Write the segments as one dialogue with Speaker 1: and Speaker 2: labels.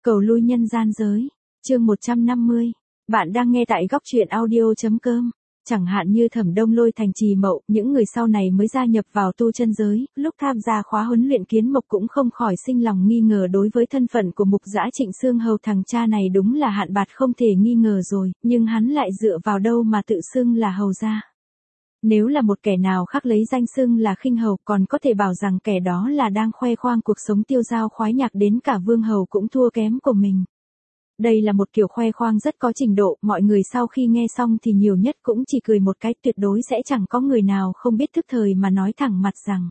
Speaker 1: Cầu lui nhân gian giới. Chương 150. Bạn đang nghe tại góc truyện audio.com. Chẳng hạn như Thẩm Đông Lôi, Thành Trì Mậu, những người sau này mới gia nhập vào tu chân giới, lúc tham gia khóa huấn luyện Kiến Mộc cũng không khỏi sinh lòng nghi ngờ đối với thân phận của Mục Dã Trịnh Xương Hầu. Thằng cha này đúng là hạn bạt không thể nghi ngờ rồi, nhưng hắn lại dựa vào đâu mà tự xưng là hầu gia? Nếu là một kẻ nào khác lấy danh xưng là khinh hầu, còn có thể bảo rằng kẻ đó là đang khoe khoang cuộc sống tiêu dao khoái nhạc, đến cả vương hầu cũng thua kém của mình. Đây là một kiểu khoe khoang rất có trình độ, mọi người sau khi nghe xong thì nhiều nhất cũng chỉ cười một cái, tuyệt đối sẽ chẳng có người nào không biết thức thời mà nói thẳng mặt rằng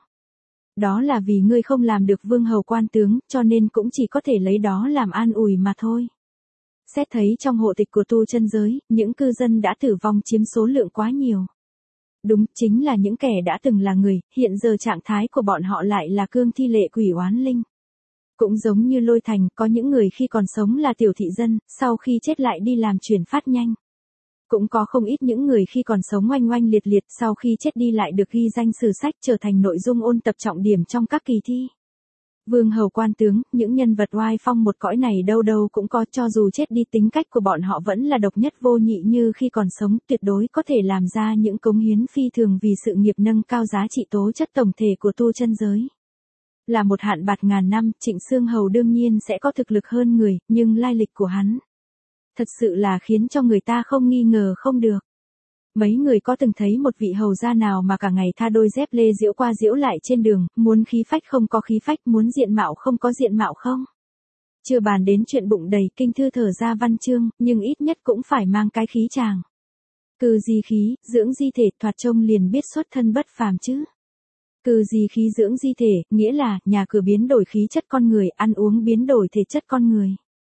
Speaker 1: đó là vì ngươi không làm được vương hầu quan tướng, cho nên cũng chỉ có thể lấy đó làm an ủi mà thôi. Xét thấy trong hộ tịch của tu chân giới, những cư dân đã tử vong chiếm số lượng quá nhiều. Đúng, chính là những kẻ đã từng là người, hiện giờ trạng thái của bọn họ lại là cương thi lệ quỷ oán linh. Cũng giống như Lôi Thành, có những người khi còn sống là tiểu thị dân, sau khi chết lại đi làm chuyển phát nhanh. Cũng có không ít những người khi còn sống oanh oanh liệt liệt, sau khi chết đi lại được ghi danh sử sách, trở thành nội dung ôn tập trọng điểm trong các kỳ thi. Vương hầu quan tướng, những nhân vật oai phong một cõi này đâu đâu cũng có, cho dù chết đi tính cách của bọn họ vẫn là độc nhất vô nhị như khi còn sống, tuyệt đối có thể làm ra những cống hiến phi thường vì sự nghiệp nâng cao giá trị tố chất tổng thể của tu chân giới. Là một hạn bạt ngàn năm, Trịnh Xương Hầu đương nhiên sẽ có thực lực hơn người, nhưng lai lịch của hắn thật sự là khiến cho người ta không nghi ngờ không được. Mấy người có từng thấy một vị hầu gia nào mà cả ngày tha đôi dép lê diễu qua diễu lại trên đường, muốn khí phách không có khí phách, muốn diện mạo không có diện mạo không? Chưa bàn đến chuyện bụng đầy kinh thư thở ra văn chương, nhưng ít nhất cũng phải mang cái khí chàng. Cừ gì khí, dưỡng di thể, thoạt trông liền biết xuất thân bất phàm chứ. Cừ gì khí dưỡng di thể, nghĩa là nhà cửa biến đổi khí chất con người, ăn uống biến đổi thể chất con người.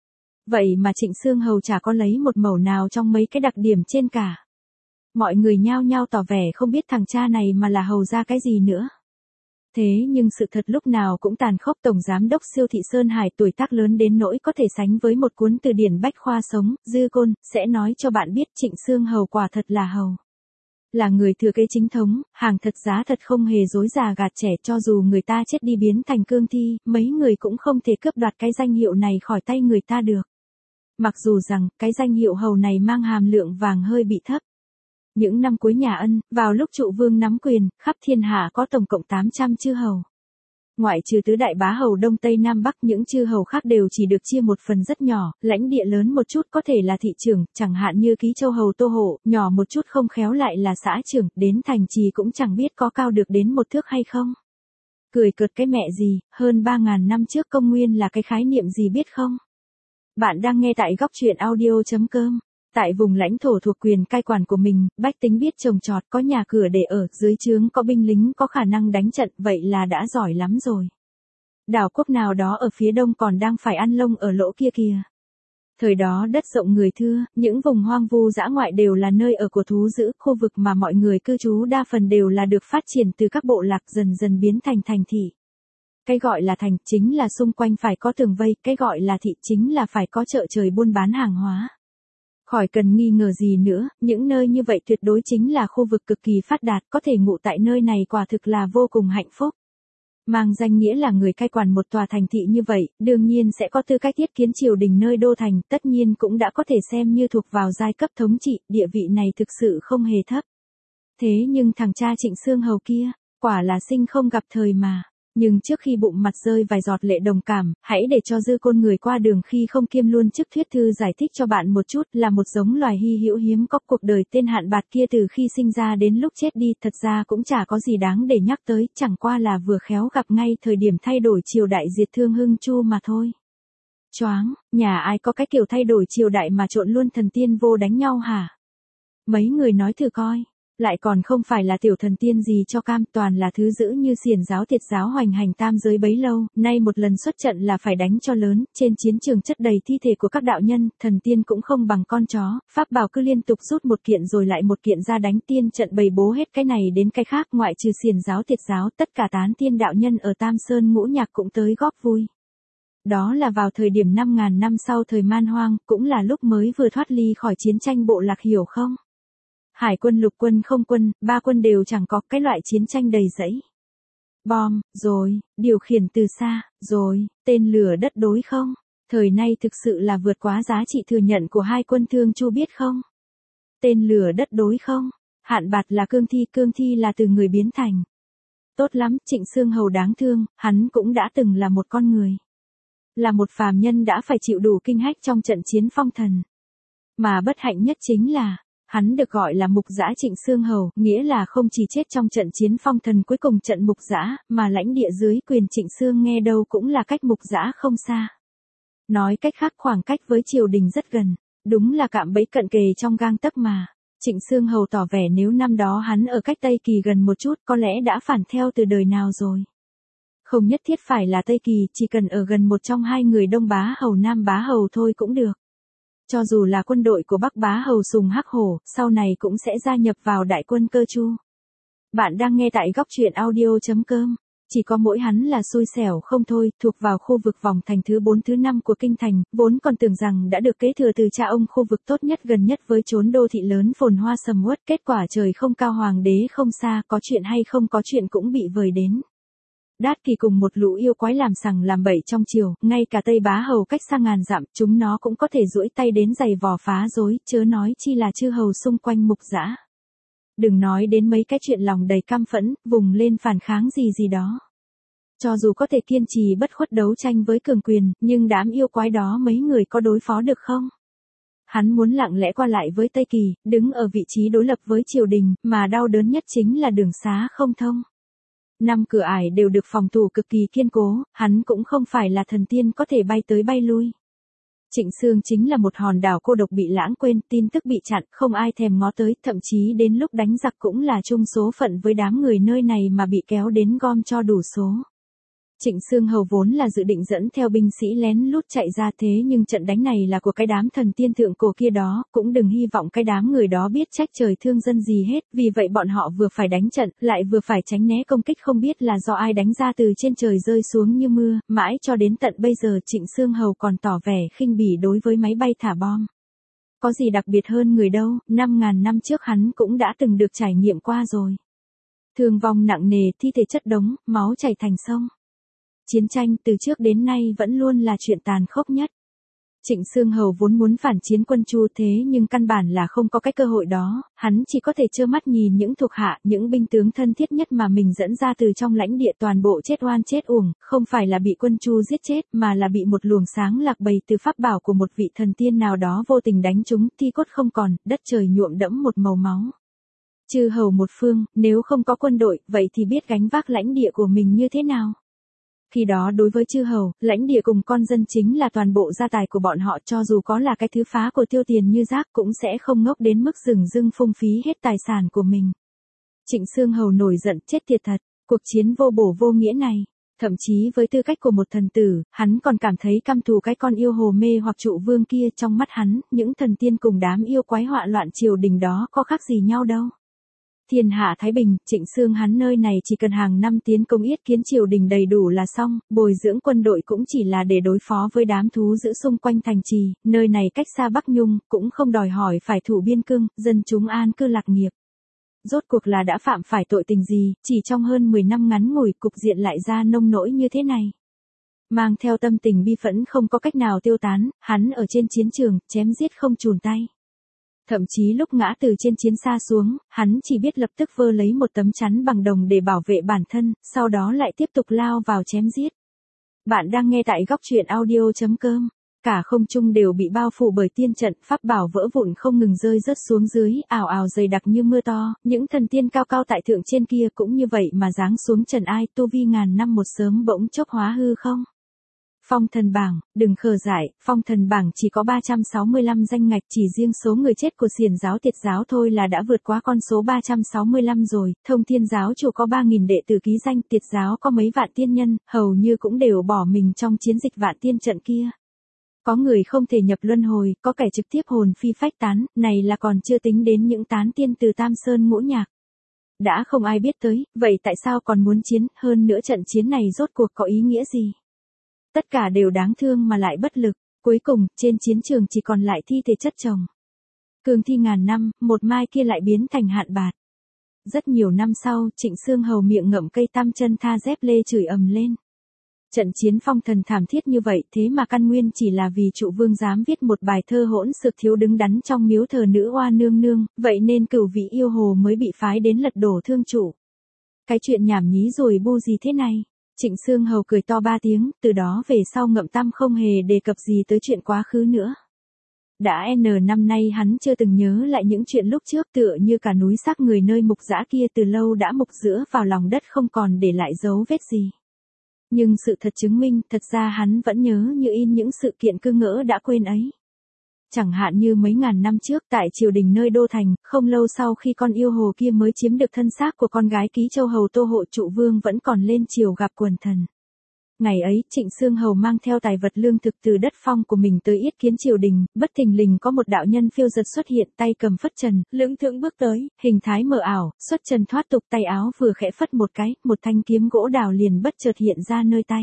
Speaker 1: Vậy mà Trịnh Xương Hầu chả có lấy một mẩu nào trong mấy cái đặc điểm trên cả. Mọi người nhao nhao tỏ vẻ không biết thằng cha này mà là hầu ra cái gì nữa. Thế nhưng sự thật lúc nào cũng tàn khốc. Tổng giám đốc Siêu thị Sơn Hải tuổi tác lớn đến nỗi có thể sánh với một cuốn từ điển bách khoa sống, Dư Côn, sẽ nói cho bạn biết Trịnh Xương Hầu quả thật là hầu. Là người thừa kế chính thống, hàng thật giá thật không hề dối già gạt trẻ, cho dù người ta chết đi biến thành cương thi, mấy người cũng không thể cướp đoạt cái danh hiệu này khỏi tay người ta được. Mặc dù rằng, cái danh hiệu hầu này mang hàm lượng vàng hơi bị thấp. Những năm cuối nhà Ân, vào lúc Trụ Vương nắm quyền, khắp thiên hạ có tổng cộng 800 chư hầu. Ngoại trừ tứ đại bá hầu Đông Tây Nam Bắc, những chư hầu khác đều chỉ được chia một phần rất nhỏ, lãnh địa lớn một chút có thể là thị trưởng, chẳng hạn như Ký Châu hầu Tô Hộ, nhỏ một chút không khéo lại là xã trưởng, đến thành trì cũng chẳng biết có cao được đến một thước hay không. Cười cợt cái mẹ gì, hơn 3.000 năm trước công nguyên là cái khái niệm gì biết không? Bạn đang nghe tại góc truyện audio.com. Tại vùng lãnh thổ thuộc quyền cai quản của mình, bách tính biết trồng trọt, có nhà cửa để ở, dưới trướng có binh lính có khả năng đánh trận, vậy là đã giỏi lắm rồi. Đảo quốc nào đó ở phía đông còn đang phải ăn lông ở lỗ kia kìa. Thời đó đất rộng người thưa, những vùng hoang vu dã ngoại đều là nơi ở của thú dữ, khu vực mà mọi người cư trú đa phần đều là được phát triển từ các bộ lạc dần dần biến thành thành thị. Cái gọi là thành chính là xung quanh phải có tường vây, cái gọi là thị chính là phải có chợ trời buôn bán hàng hóa. Khỏi cần nghi ngờ gì nữa, những nơi như vậy tuyệt đối chính là khu vực cực kỳ phát đạt, có thể ngụ tại nơi này quả thực là vô cùng hạnh phúc. Mang danh nghĩa là người cai quản một tòa thành thị như vậy, đương nhiên sẽ có tư cách thiết kiến triều đình nơi đô thành, tất nhiên cũng đã có thể xem như thuộc vào giai cấp thống trị, địa vị này thực sự không hề thấp. Thế nhưng thằng cha Trịnh Xương Hầu kia, quả là sinh không gặp thời mà. Nhưng trước khi bụng mặt rơi vài giọt lệ đồng cảm, hãy để cho Dư Côn người qua đường khi không kiêm luôn chức thuyết thư giải thích cho bạn một chút, là một giống loài hy hữu hiếm có. Cuộc đời tên hạn bạt kia từ khi sinh ra đến lúc chết đi, thật ra cũng chả có gì đáng để nhắc tới, chẳng qua là vừa khéo gặp ngay thời điểm thay đổi triều đại diệt Thương Hưng Chu mà thôi. Choáng, nhà ai có cái kiểu thay đổi triều đại mà trộn luôn thần tiên vô đánh nhau hả? Mấy người nói thử coi. Lại còn không phải là tiểu thần tiên gì cho cam, toàn là thứ dữ như xiển giáo thiệt giáo hoành hành tam giới bấy lâu, nay một lần xuất trận là phải đánh cho lớn, trên chiến trường chất đầy thi thể của các đạo nhân, thần tiên cũng không bằng con chó, pháp bảo cứ liên tục rút một kiện rồi lại một kiện ra đánh, tiên trận bày bố hết cái này đến cái khác, ngoại trừ xiển giáo thiệt giáo, tất cả tán tiên đạo nhân ở Tam Sơn Ngũ Nhạc cũng tới góp vui. Đó là vào thời điểm 5.000 năm sau thời man hoang, cũng là lúc mới vừa thoát ly khỏi chiến tranh bộ lạc, hiểu không? Hải quân, lục quân, không quân, ba quân đều chẳng có, cái loại chiến tranh đầy rẫy bom, rồi, điều khiển từ xa, rồi, tên lửa đất đối không? Thời nay thực sự là vượt quá giá trị thừa nhận của hai quân Thương Chu biết không? Tên lửa đất đối không? Hạn Bạt là cương thi là từ người biến thành. Tốt lắm, Trịnh Xương Hầu đáng thương, hắn cũng đã từng là một con người. Là một phàm nhân đã phải chịu đủ kinh hách trong trận chiến phong thần. Mà bất hạnh nhất chính là, hắn được gọi là mục dã Trịnh Xương Hầu, nghĩa là không chỉ chết trong trận chiến phong thần cuối cùng trận mục dã, mà lãnh địa dưới quyền Trịnh Xương nghe đâu cũng là cách mục dã không xa. Nói cách khác khoảng cách với triều đình rất gần, đúng là cạm bẫy cận kề trong gang tấc mà. Trịnh Xương Hầu tỏ vẻ nếu năm đó hắn ở cách Tây Kỳ gần một chút có lẽ đã phản theo từ đời nào rồi. Không nhất thiết phải là Tây Kỳ, chỉ cần ở gần một trong hai người Đông Bá Hầu Nam Bá Hầu thôi cũng được. Cho dù là quân đội của Bắc Bá Hầu Sùng Hắc Hổ, sau này cũng sẽ gia nhập vào đại quân Cơ Chu. Bạn đang nghe tại góc truyện audio.com. Chỉ có mỗi hắn là xui xẻo không thôi, thuộc vào khu vực vòng thành thứ 4 thứ 5 của kinh thành, vốn còn tưởng rằng đã được kế thừa từ cha ông khu vực tốt nhất gần nhất với chốn đô thị lớn phồn hoa sầm uất, kết quả trời không cao hoàng đế không xa, có chuyện hay không có chuyện cũng bị vời đến. Đát Kỳ cùng một lũ yêu quái làm sằng làm bậy trong triều, ngay cả Tây Bá Hầu cách xa ngàn dặm, chúng nó cũng có thể duỗi tay đến giày vò phá rối, chớ nói chi là chư hầu xung quanh mục dã. Đừng nói đến mấy cái chuyện lòng đầy căm phẫn, vùng lên phản kháng gì đó. Cho dù có thể kiên trì bất khuất đấu tranh với cường quyền, nhưng đám yêu quái đó mấy người có đối phó được không? Hắn muốn lặng lẽ qua lại với Tây Kỳ, đứng ở vị trí đối lập với triều đình, mà đau đớn nhất chính là đường xá không thông. 5 cửa ải đều được phòng thủ cực kỳ kiên cố, hắn cũng không phải là thần tiên có thể bay tới bay lui. Trịnh Xương chính là một hòn đảo cô độc bị lãng quên, tin tức bị chặn, không ai thèm ngó tới, thậm chí đến lúc đánh giặc cũng là chung số phận với đám người nơi này mà bị kéo đến gom cho đủ số. Trịnh Xương Hầu vốn là dự định dẫn theo binh sĩ lén lút chạy ra thế nhưng trận đánh này là của cái đám thần tiên thượng cổ kia đó, cũng đừng hy vọng cái đám người đó biết trách trời thương dân gì hết, vì vậy bọn họ vừa phải đánh trận, lại vừa phải tránh né công kích không biết là do ai đánh ra từ trên trời rơi xuống như mưa, mãi cho đến tận bây giờ Trịnh Xương Hầu còn tỏ vẻ khinh bỉ đối với máy bay thả bom. Có gì đặc biệt hơn người đâu, 5.000 năm trước hắn cũng đã từng được trải nghiệm qua rồi. Thương vong nặng nề, thi thể chất đống, máu chảy thành sông. Chiến tranh từ trước đến nay vẫn luôn là chuyện tàn khốc nhất. Trịnh Xương Hầu vốn muốn phản chiến quân Chu thế nhưng căn bản là không có cái cơ hội đó, hắn chỉ có thể trơ mắt nhìn những thuộc hạ, những binh tướng thân thiết nhất mà mình dẫn ra từ trong lãnh địa toàn bộ chết oan chết uổng, không phải là bị quân Chu giết chết mà là bị một luồng sáng lạc bầy từ pháp bảo của một vị thần tiên nào đó vô tình đánh trúng, thi cốt không còn, đất trời nhuộm đẫm một màu máu. Chư hầu một phương, nếu không có quân đội, vậy thì biết gánh vác lãnh địa của mình như thế nào? Khi đó đối với chư hầu, lãnh địa cùng con dân chính là toàn bộ gia tài của bọn họ, cho dù có là cái thứ phá của tiêu tiền như rác cũng sẽ không ngốc đến mức dửng dưng phung phí hết tài sản của mình. Trịnh Xương Hầu nổi giận chết tiệt thật, cuộc chiến vô bổ vô nghĩa này. Thậm chí với tư cách của một thần tử, hắn còn cảm thấy căm thù cái con yêu hồ mê hoặc trụ vương kia, trong mắt hắn, những thần tiên cùng đám yêu quái họa loạn triều đình đó có khác gì nhau đâu. Thiên hạ thái bình, Trịnh Xương hắn nơi này chỉ cần hàng năm tiến công yết kiến triều đình đầy đủ là xong, bồi dưỡng quân đội cũng chỉ là để đối phó với đám thú dữ xung quanh thành trì, nơi này cách xa Bắc Nhung, cũng không đòi hỏi phải thủ biên cương, dân chúng an cư lạc nghiệp. Rốt cuộc là đã phạm phải tội tình gì, chỉ trong hơn 10 năm ngắn ngủi cục diện lại ra nông nỗi như thế này. Mang theo tâm tình bi phẫn không có cách nào tiêu tán, hắn ở trên chiến trường, chém giết không chùn tay. Thậm chí lúc ngã từ trên chiến xa xuống, hắn chỉ biết lập tức vơ lấy một tấm chắn bằng đồng để bảo vệ bản thân, sau đó lại tiếp tục lao vào chém giết. Bạn đang nghe tại góc truyện audio.com. Cả không trung đều bị bao phủ bởi tiên trận, pháp bảo vỡ vụn không ngừng rơi rớt xuống dưới, ào ào dày đặc như mưa to, những thần tiên cao cao tại thượng trên kia cũng như vậy mà giáng xuống trần ai, tu vi ngàn năm một sớm bỗng chốc hóa hư không. Phong thần bảng, đừng khờ dại, phong thần bảng chỉ có 365 danh ngạch, chỉ riêng số người chết của xiển giáo Tiệt giáo thôi là đã vượt quá con số 365 rồi, Thông Thiên giáo chủ có 3.000 đệ tử ký danh, Tiệt giáo có mấy vạn tiên nhân, hầu như cũng đều bỏ mình trong chiến dịch vạn tiên trận kia. Có người không thể nhập luân hồi, có kẻ trực tiếp hồn phi phách tán, này là còn chưa tính đến những tán tiên từ Tam Sơn Ngũ Nhạc. Đã không ai biết tới, vậy tại sao còn muốn chiến, hơn nữa trận chiến này rốt cuộc có ý nghĩa gì? Tất cả đều đáng thương mà lại bất lực, cuối cùng, trên chiến trường chỉ còn lại thi thể chất chồng. Cương thi ngàn năm, một mai kia lại biến thành Hạn Bạt. Rất nhiều năm sau, Trịnh Xương Hầu miệng ngậm cây tăm chân tha dép lê chửi ầm lên. trận chiến phong thần thảm thiết như vậy thế mà căn nguyên chỉ là vì trụ vương dám viết một bài thơ hỗn xược thiếu đứng đắn trong miếu thờ nữ oa nương nương, vậy nên cửu vị yêu hồ mới bị phái đến lật đổ thương trụ. Cái chuyện nhảm nhí rồi bu gì thế này? Trịnh Xương Hầu cười to 3 tiếng, từ đó về sau Ngậm Tam không hề đề cập gì tới chuyện quá khứ nữa. Đã N năm nay hắn chưa từng nhớ lại những chuyện lúc trước, tựa như cả núi xác người nơi mục dã kia từ lâu đã mục giữa vào lòng đất không còn để lại dấu vết gì. Nhưng sự thật chứng minh thật ra hắn vẫn nhớ như in những sự kiện cứ ngỡ đã quên ấy. Chẳng hạn như mấy ngàn năm trước tại triều đình nơi đô thành, không lâu sau khi con yêu hồ kia mới chiếm được thân xác của con gái ký châu hầu Tô Hộ trụ vương vẫn còn lên triều gặp quần thần. Ngày ấy, Trịnh Xương Hầu mang theo tài vật lương thực từ đất phong của mình tới yết kiến triều đình, bất thình lình có một đạo nhân phiêu giật xuất hiện, tay cầm phất trần, lững thững bước tới, hình thái mờ ảo, xuất trần thoát tục, tay áo vừa khẽ phất một cái, một thanh kiếm gỗ đào liền bất chợt hiện ra nơi tay.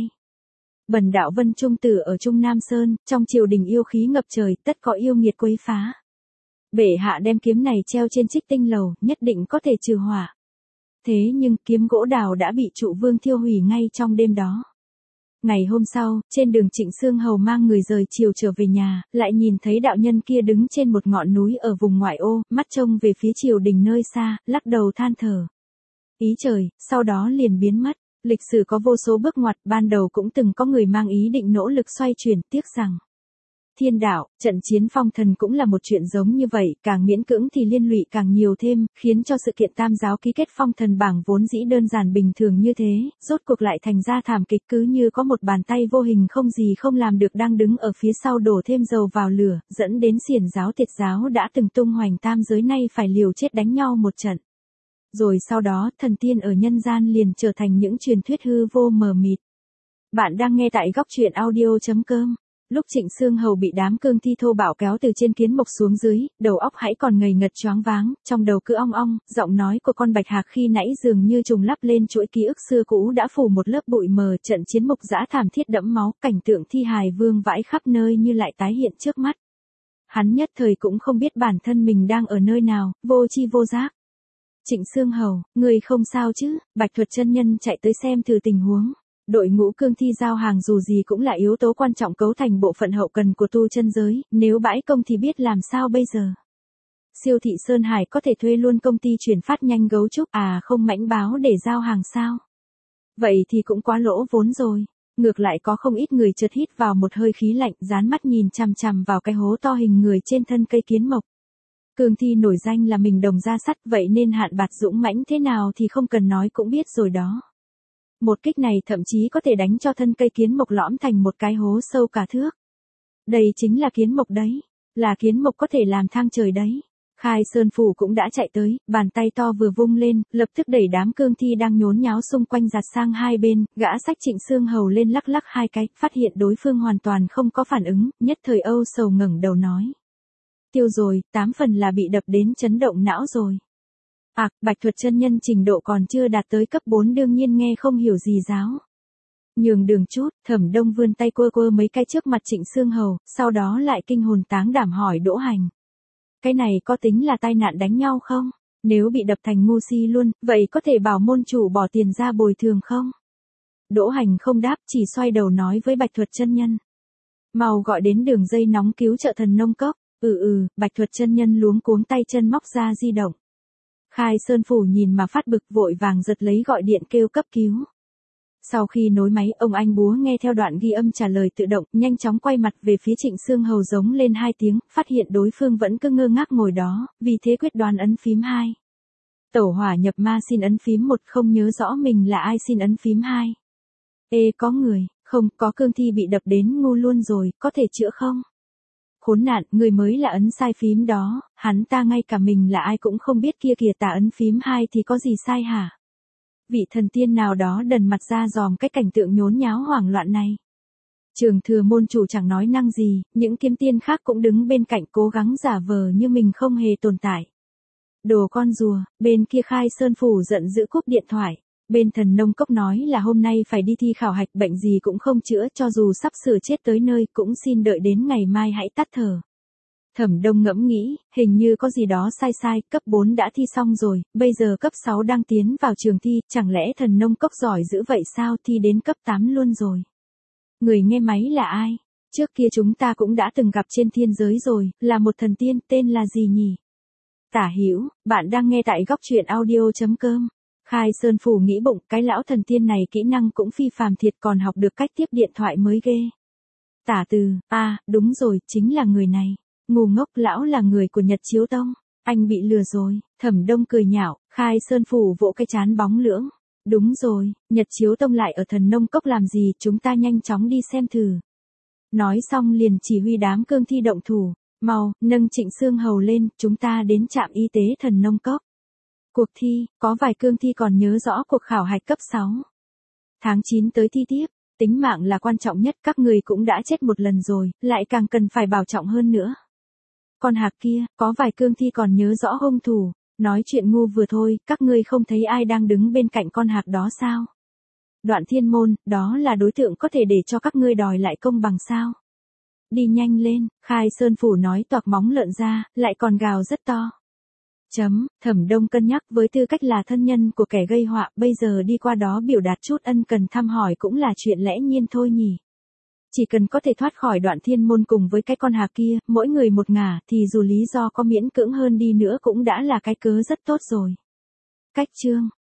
Speaker 1: Bần đạo Vân Trung Tử ở Trung Nam Sơn, trong triều đình yêu khí ngập trời, tất có yêu nghiệt quấy phá. Bệ hạ đem kiếm này treo trên Trích Tinh lầu, nhất định có thể trừ hỏa. Thế nhưng kiếm gỗ đào đã bị trụ vương thiêu hủy ngay trong đêm đó. Ngày hôm sau, trên đường Trịnh Xương Hầu mang người rời chiều trở về nhà, lại nhìn thấy đạo nhân kia đứng trên một ngọn núi ở vùng ngoại ô, mắt trông về phía triều đình nơi xa, lắc đầu than thở. Ý trời, sau đó liền biến mất. Lịch sử có vô số bước ngoặt, ban đầu cũng từng có người mang ý định nỗ lực xoay chuyển, tiếc rằng thiên đạo, trận chiến phong thần cũng là một chuyện giống như vậy, càng miễn cưỡng thì liên lụy càng nhiều thêm, khiến cho sự kiện tam giáo ký kết phong thần bảng vốn dĩ đơn giản bình thường như thế, rốt cuộc lại thành ra thảm kịch, cứ như có một bàn tay vô hình không gì không làm được đang đứng ở phía sau đổ thêm dầu vào lửa, dẫn đến xiển giáo tiệt giáo đã từng tung hoành tam giới nay phải liều chết đánh nhau một trận. Rồi sau đó, thần tiên ở nhân gian liền trở thành những truyền thuyết hư vô mờ mịt. Bạn đang nghe tại góc truyện audio.com. Lúc Trịnh Xương Hầu bị đám cương thi thô bạo kéo từ trên kiến mộc xuống dưới, đầu óc hãy còn ngây ngật choáng váng, trong đầu cứ ong ong, giọng nói của con bạch hạc khi nãy dường như trùng lắp lên chuỗi ký ức xưa cũ đã phủ một lớp bụi mờ, trận chiến mục dã thảm thiết đẫm máu, cảnh tượng thi hài vương vãi khắp nơi như lại tái hiện trước mắt. Hắn nhất thời cũng không biết bản thân mình đang ở nơi nào, vô tri vô giác. Trịnh Xương Hầu, người không sao chứ? Bạch Thuật chân nhân chạy tới xem thử tình huống. Đội ngũ cương thi giao hàng dù gì cũng là yếu tố quan trọng cấu thành bộ phận hậu cần của tu chân giới, nếu bãi công thì biết làm sao bây giờ. Siêu thị Sơn Hải có thể thuê luôn công ty chuyển phát nhanh gấu trúc, không mãnh báo để giao hàng sao? Vậy thì cũng quá lỗ vốn rồi. Ngược lại có không ít người chợt hít vào một hơi khí lạnh, dán mắt nhìn chằm chằm vào cái hố to hình người trên thân cây kiến mộc. Cương thi nổi danh là mình đồng da sắt, vậy nên Hạn Bạt dũng mãnh thế nào thì không cần nói cũng biết rồi đó. Một kích này thậm chí có thể đánh cho thân cây kiến mộc lõm thành một cái hố sâu cả thước. Đây chính là kiến mộc đấy, là kiến mộc có thể làm thang trời đấy. Khai Sơn Phủ cũng đã chạy tới, bàn tay to vừa vung lên, lập tức đẩy đám cương thi đang nhốn nháo xung quanh giạt sang hai bên, gã xách Trịnh Xương Hầu lên lắc lắc hai cái, phát hiện đối phương hoàn toàn không có phản ứng, nhất thời âu sầu ngẩng đầu nói. Tiêu rồi, 8 phần là bị đập đến chấn động não rồi. Bạch Thuật chân nhân trình độ còn chưa đạt tới cấp 4 đương nhiên nghe không hiểu gì giáo. Nhường đường chút, Thẩm Đông vươn tay quơ quơ mấy cái trước mặt Trịnh Xương Hầu, sau đó lại kinh hồn táng đảm hỏi Đỗ Hành. Cái này có tính là tai nạn đánh nhau không? Nếu bị đập thành ngu si luôn, vậy có thể bảo môn chủ bỏ tiền ra bồi thường không? Đỗ Hành không đáp, chỉ xoay đầu nói với Bạch Thuật chân nhân. Mau gọi đến đường dây nóng cứu trợ Thần Nông Cốc. Bạch Thuật chân nhân luống cuống tay chân móc ra di động. Khai Sơn Phủ nhìn mà phát bực, vội vàng giật lấy gọi điện kêu cấp cứu. Sau khi nối máy, ông anh búa nghe theo đoạn ghi âm trả lời tự động, nhanh chóng quay mặt về phía Trịnh Xương Hầu giống lên 2 tiếng, phát hiện đối phương vẫn cứ ngơ ngác ngồi đó, vì thế quyết đoán ấn phím 2. Tẩu hỏa nhập ma xin ấn phím 1, không nhớ rõ mình là ai xin ấn phím 2. Có người, không, có cương thi bị đập đến ngu luôn rồi, có thể chữa không? Khốn nạn, người mới là ấn sai phím đó, hắn ta ngay cả mình là ai cũng không biết kia kìa, tà ấn phím 2 thì có gì sai hả? Vị thần tiên nào đó đần mặt ra dòm cái cảnh tượng nhốn nháo hoảng loạn này. Trường Thừa môn chủ chẳng nói năng gì, những kiếm tiên khác cũng đứng bên cạnh cố gắng giả vờ như mình không hề tồn tại. Đồ con rùa, bên kia Khai Sơn Phủ giận dữ cúp điện thoại. Bên Thần Nông Cốc nói là hôm nay phải đi thi khảo hạch, bệnh gì cũng không chữa, cho dù sắp sửa chết tới nơi cũng xin đợi đến ngày mai hãy tắt thở. Thẩm Đông ngẫm nghĩ, hình như có gì đó sai, cấp 4 đã thi xong rồi, bây giờ cấp 6 đang tiến vào trường thi, chẳng lẽ Thần Nông Cốc giỏi dữ vậy sao, thi đến cấp 8 luôn rồi. Người nghe máy là ai? Trước kia chúng ta cũng đã từng gặp trên thiên giới rồi, là một thần tiên, tên là gì nhỉ? Tả Hữu, bạn đang nghe tại góc truyện audio.com. Khai Sơn Phủ nghĩ bụng, cái lão thần tiên này kỹ năng cũng phi phàm thiệt, còn học được cách tiếp điện thoại mới ghê. Tả Từ, đúng rồi, chính là người này. Ngu ngốc, lão là người của Nhật Chiếu Tông. Anh bị lừa rồi. Thẩm Đông cười nhạo, Khai Sơn Phủ vỗ cái trán bóng lưỡng. Đúng rồi, Nhật Chiếu Tông lại ở Thần Nông Cốc làm gì, chúng ta nhanh chóng đi xem thử. Nói xong liền chỉ huy đám cương thi động thủ. Mau, nâng Trịnh Xương Hầu lên, chúng ta đến trạm y tế Thần Nông Cốc. Cuộc thi, có vài cương thi còn nhớ rõ cuộc khảo hạch cấp 6. Tháng 9 tới thi tiếp, tính mạng là quan trọng nhất, các người cũng đã chết một lần rồi, lại càng cần phải bảo trọng hơn nữa. Con hạc kia, có vài cương thi còn nhớ rõ hung thủ, nói chuyện ngu vừa thôi, các ngươi không thấy ai đang đứng bên cạnh con hạc đó sao? Đoạn Thiên Môn, đó là đối tượng có thể để cho các ngươi đòi lại công bằng sao? Đi nhanh lên, Khai Sơn Phủ nói toạc móng lợn ra, lại còn gào rất to. Thẩm Đông cân nhắc, với tư cách là thân nhân của kẻ gây họa, bây giờ đi qua đó biểu đạt chút ân cần thăm hỏi cũng là chuyện lẽ nhiên thôi nhỉ. Chỉ cần có thể thoát khỏi Đoạn Thiên Môn cùng với cái con hạc kia, mỗi người một ngả, thì dù lý do có miễn cưỡng hơn đi nữa cũng đã là cái cớ rất tốt rồi. Cách chương